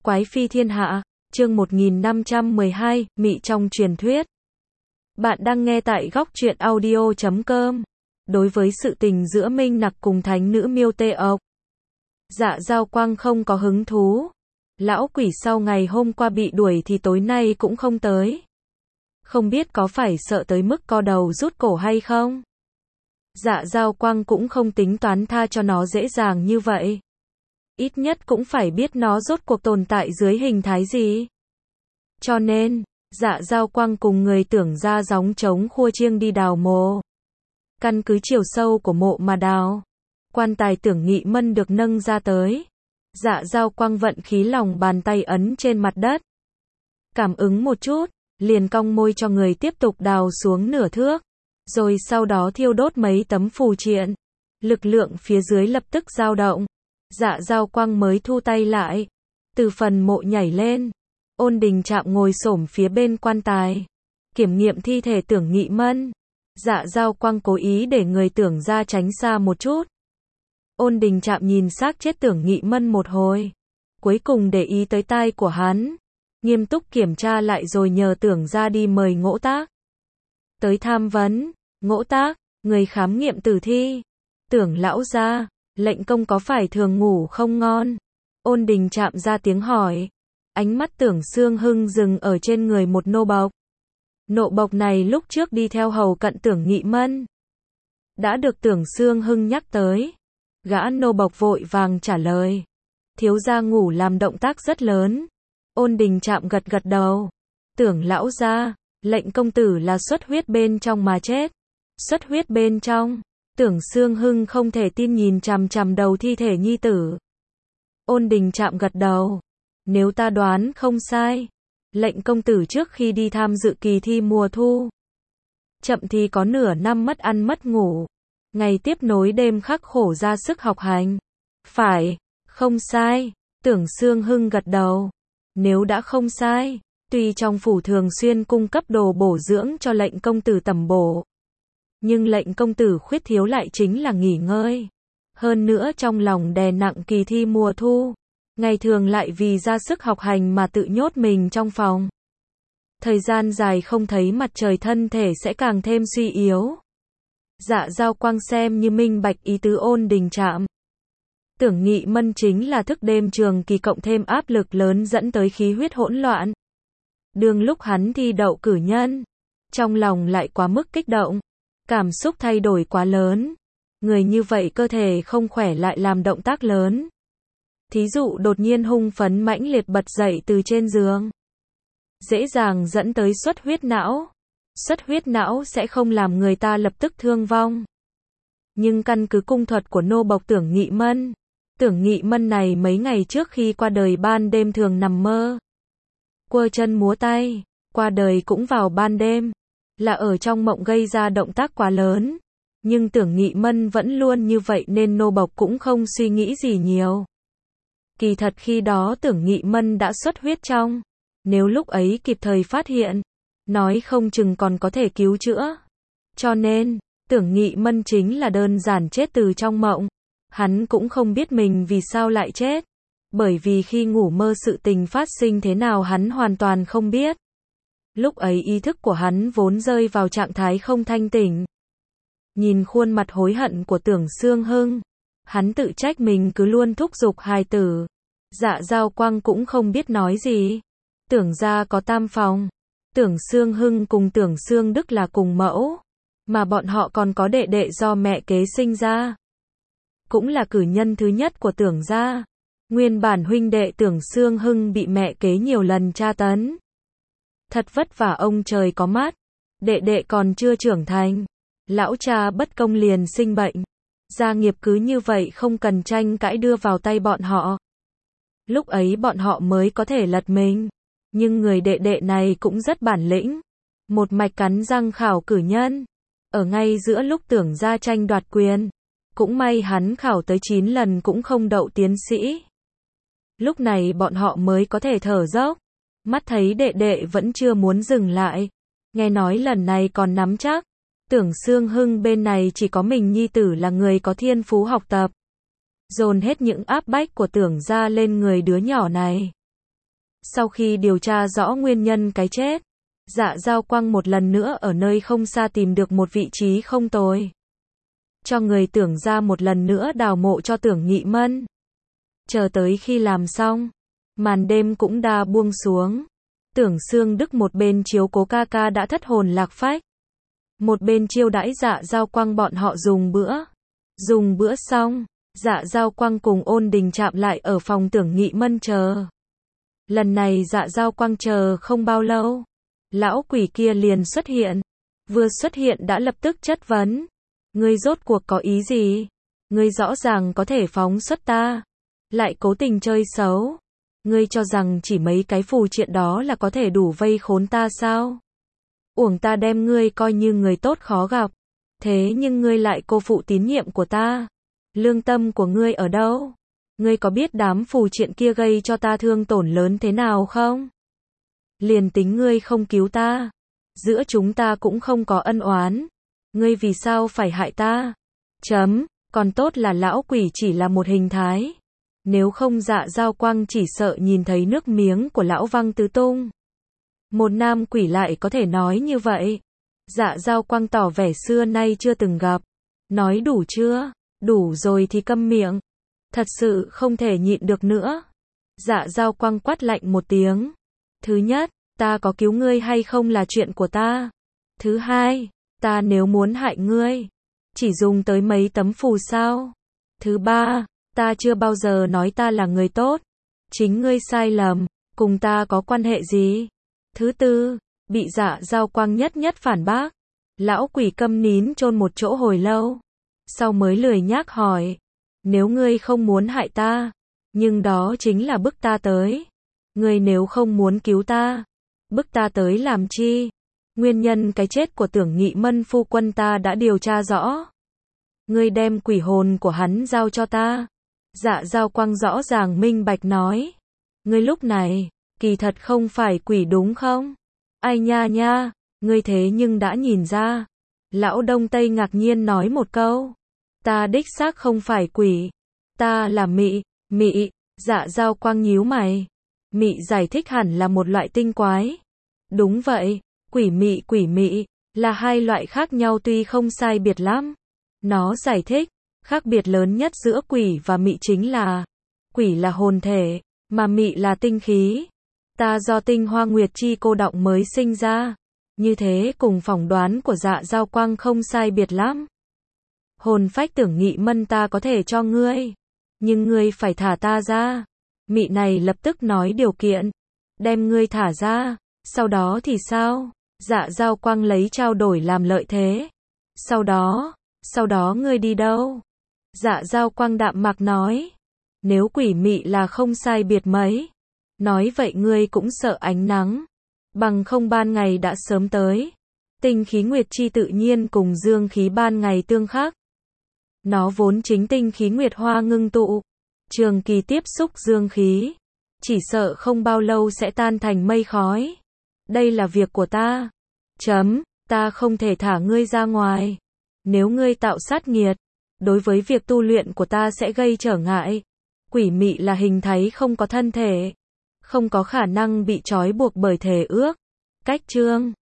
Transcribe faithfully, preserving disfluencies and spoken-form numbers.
Quái phi thiên hạ, chương một nghìn năm trăm mười hai, Mị trong truyền thuyết. Bạn đang nghe tại góc truyện audio chấm com. Đối với sự tình giữa Minh Nặc cùng thánh nữ Miêu Tê Ộc, Dạ Dao Quang không có hứng thú. Lão quỷ sau ngày hôm qua bị đuổi thì tối nay cũng không tới. Không biết có phải sợ tới mức co đầu rút cổ hay không? Dạ Dao Quang cũng không tính toán tha cho nó dễ dàng như vậy. Ít nhất cũng phải biết nó rốt cuộc tồn tại dưới hình thái gì. Cho nên, Dạ Dao Quang cùng người Tưởng ra gióng trống khua chiêng đi đào mộ. Căn cứ chiều sâu của mộ mà đào. Quan tài Tưởng Nghị Mân được nâng ra tới. Dạ Dao Quang vận khí lòng bàn tay ấn trên mặt đất. Cảm ứng một chút, liền cong môi cho người tiếp tục đào xuống nửa thước. Rồi sau đó thiêu đốt mấy tấm phù triện. Lực lượng phía dưới lập tức dao động. Dạ Dao Quang mới thu tay lại. Từ phần mộ nhảy lên. Ôn Đình Trạm ngồi xổm phía bên quan tài. Kiểm nghiệm thi thể Tưởng Nghị Mân. Dạ Dao Quang cố ý để người Tưởng ra tránh xa một chút. Ôn Đình Trạm nhìn xác chết Tưởng Nghị Mân một hồi. Cuối cùng để ý tới tai của hắn. Nghiêm túc kiểm tra lại rồi nhờ Tưởng ra đi mời Ngỗ Tác. Tới tham vấn. Ngỗ Tác, người khám nghiệm tử thi. Tưởng lão gia, lệnh công có phải thường ngủ không ngon? Ôn Đình Trạm ra tiếng hỏi. Ánh mắt Tưởng Xương Hưng dừng ở trên người một nô bộc. Nô bộc này lúc trước đi theo hầu cận Tưởng Nghị Mân. Đã được Tưởng Xương Hưng nhắc tới. Gã nô bộc vội vàng trả lời. Thiếu gia ngủ làm động tác rất lớn. Ôn Đình Trạm gật gật đầu. Tưởng lão gia, lệnh công tử là xuất huyết bên trong mà chết. Xuất huyết bên trong. Tưởng Xương Hưng không thể tin nhìn chằm chằm đầu thi thể nhi tử. Ôn Đình Trạm gật đầu. Nếu ta đoán không sai, lệnh công tử trước khi đi tham dự kỳ thi mùa thu, chậm thì có nửa năm mất ăn mất ngủ, ngày tiếp nối đêm khắc khổ ra sức học hành. Phải, không sai. Tưởng Xương Hưng gật đầu. Nếu đã không sai, tuy trong phủ thường xuyên cung cấp đồ bổ dưỡng cho lệnh công tử tầm bổ, nhưng lệnh công tử khuyết thiếu lại chính là nghỉ ngơi. Hơn nữa trong lòng đè nặng kỳ thi mùa thu, ngày thường lại vì ra sức học hành mà tự nhốt mình trong phòng. Thời gian dài không thấy mặt trời thân thể sẽ càng thêm suy yếu. Dạ Dao Quang xem như minh bạch ý tứ Ôn Đình Trạm. Tưởng Nghị Mân chính là thức đêm trường kỳ cộng thêm áp lực lớn dẫn tới khí huyết hỗn loạn. Đương lúc hắn thi đậu cử nhân, trong lòng lại quá mức kích động. Cảm xúc thay đổi quá lớn. Người như vậy cơ thể không khỏe lại làm động tác lớn. Thí dụ đột nhiên hung phấn mãnh liệt bật dậy từ trên giường. Dễ dàng dẫn tới xuất huyết não. Xuất huyết não sẽ không làm người ta lập tức thương vong. Nhưng căn cứ cung thuật của nô bộc Tưởng Nghị Mân, Tưởng Nghị Mân này mấy ngày trước khi qua đời ban đêm thường nằm mơ, quơ chân múa tay, qua đời cũng vào ban đêm. Là ở trong mộng gây ra động tác quá lớn. Nhưng Tưởng Nghị Mân vẫn luôn như vậy nên nô bộc cũng không suy nghĩ gì nhiều. Kỳ thật khi đó Tưởng Nghị Mân đã xuất huyết trong. Nếu lúc ấy kịp thời phát hiện, nói không chừng còn có thể cứu chữa. Cho nên, Tưởng Nghị Mân chính là đơn giản chết từ trong mộng. Hắn cũng không biết mình vì sao lại chết. Bởi vì khi ngủ mơ sự tình phát sinh thế nào hắn hoàn toàn không biết. Lúc ấy ý thức của hắn vốn rơi vào trạng thái không thanh tỉnh. Nhìn khuôn mặt hối hận của Tưởng Xương Hưng, hắn tự trách mình cứ luôn thúc giục hài tử. Dạ Dao Quang cũng không biết nói gì. Tưởng gia có tam phòng. Tưởng Xương Hưng cùng Tưởng Xương Đức là cùng mẫu. Mà bọn họ còn có đệ đệ do mẹ kế sinh ra. Cũng là cử nhân thứ nhất của Tưởng gia. Nguyên bản huynh đệ Tưởng Xương Hưng bị mẹ kế nhiều lần tra tấn. Thật vất vả ông trời có mắt. Đệ đệ còn chưa trưởng thành. Lão cha bất công liền sinh bệnh. Gia nghiệp cứ như vậy không cần tranh cãi đưa vào tay bọn họ. Lúc ấy bọn họ mới có thể lật mình. Nhưng người đệ đệ này cũng rất bản lĩnh. Một mạch cắn răng khảo cử nhân. Ở ngay giữa lúc Tưởng ra tranh đoạt quyền. Cũng may hắn khảo tới chín lần cũng không đậu tiến sĩ. Lúc này bọn họ mới có thể thở dốc. Mắt thấy đệ đệ vẫn chưa muốn dừng lại. Nghe nói lần này còn nắm chắc. Tưởng Xương Hưng bên này chỉ có mình nhi tử là người có thiên phú học tập. Dồn hết những áp bách của Tưởng gia lên người đứa nhỏ này. Sau khi điều tra rõ nguyên nhân cái chết, Dạ Dao Quang một lần nữa ở nơi không xa tìm được một vị trí không tồi. Cho người Tưởng ra một lần nữa đào mộ cho Tưởng Nghị Mân. Chờ tới khi làm xong, màn đêm cũng đã buông xuống. Tưởng Xương Đức một bên chiếu cố ca ca đã thất hồn lạc phách, một bên chiêu đãi Dạ Dao Quang bọn họ dùng bữa. Dùng bữa xong, Dạ Dao Quang cùng Ôn Đình chạm lại ở phòng Tưởng Nghị Mân chờ. Lần này Dạ Dao Quang chờ không bao lâu, lão quỷ kia liền xuất hiện. Vừa xuất hiện đã lập tức chất vấn. Ngươi rốt cuộc có ý gì? Ngươi rõ ràng có thể phóng xuất ta, lại cố tình chơi xấu. Ngươi cho rằng chỉ mấy cái phù triện đó là có thể đủ vây khốn ta sao? Uổng ta đem ngươi coi như người tốt khó gặp. Thế nhưng ngươi lại cô phụ tín nhiệm của ta. Lương tâm của ngươi ở đâu? Ngươi có biết đám phù triện kia gây cho ta thương tổn lớn thế nào không? Liền tính ngươi không cứu ta, giữa chúng ta cũng không có ân oán. Ngươi vì sao phải hại ta? Chấm, còn tốt là lão quỷ chỉ là một hình thái. Nếu không Dạ Dao Quang chỉ sợ nhìn thấy nước miếng của lão văng tứ tung. Một nam quỷ lại có thể nói như vậy. Dạ Dao Quang tỏ vẻ xưa nay chưa từng gặp. Nói đủ chưa? Đủ rồi thì câm miệng. Thật sự không thể nhịn được nữa. Dạ Dao Quang quát lạnh một tiếng. Thứ nhất, ta có cứu ngươi hay không là chuyện của ta. Thứ hai, ta nếu muốn hại ngươi, chỉ dùng tới mấy tấm phù sao. Thứ ba, ta chưa bao giờ nói ta là người tốt. Chính ngươi sai lầm, cùng ta có quan hệ gì? Thứ tư, bị Dạ Dao Quang nhất nhất phản bác. Lão quỷ câm nín chôn một chỗ hồi lâu. Sau mới lười nhác hỏi. Nếu ngươi không muốn hại ta, nhưng đó chính là bức ta tới. Ngươi nếu không muốn cứu ta, bức ta tới làm chi? Nguyên nhân cái chết của Tưởng Nghị Mân phu quân ta đã điều tra rõ. Ngươi đem quỷ hồn của hắn giao cho ta. Dạ Dao Quang rõ ràng minh bạch nói. Ngươi lúc này, kỳ thật không phải quỷ đúng không? Ai nha nha, ngươi thế nhưng đã nhìn ra. Lão Đông Tây ngạc nhiên nói một câu. Ta đích xác không phải quỷ. Ta là mị, mị. Dạ Dao Quang nhíu mày. Mị giải thích hẳn là một loại tinh quái. Đúng vậy, quỷ mị quỷ mị là hai loại khác nhau tuy không sai biệt lắm. Nó giải thích, khác biệt lớn nhất giữa quỷ và mị chính là quỷ là hồn thể, mà mị là tinh khí. Ta do tinh hoa nguyệt chi cô đọng mới sinh ra. Như thế cùng phỏng đoán của Dạ Dao Quang không sai biệt lắm. Hồn phách Tưởng Nghị Mân ta có thể cho ngươi, nhưng ngươi phải thả ta ra. Mị này lập tức nói điều kiện. Đem ngươi thả ra, sau đó thì sao? Dạ Dao Quang lấy trao đổi làm lợi thế. Sau đó, sau đó ngươi đi đâu? Dạ Dao Quang đạm mạc nói. Nếu quỷ mị là không sai biệt mấy. Nói vậy ngươi cũng sợ ánh nắng. Bằng không ban ngày đã sớm tới. Tinh khí nguyệt chi tự nhiên cùng dương khí ban ngày tương khắc. Nó vốn chính tinh khí nguyệt hoa ngưng tụ. Trường kỳ tiếp xúc dương khí. Chỉ sợ không bao lâu sẽ tan thành mây khói. Đây là việc của ta. Chấm, ta không thể thả ngươi ra ngoài. Nếu ngươi tạo sát nghiệt, đối với việc tu luyện của ta sẽ gây trở ngại. Quỷ mị là hình thái không có thân thể. Không có khả năng bị trói buộc bởi thể ước. Cách chương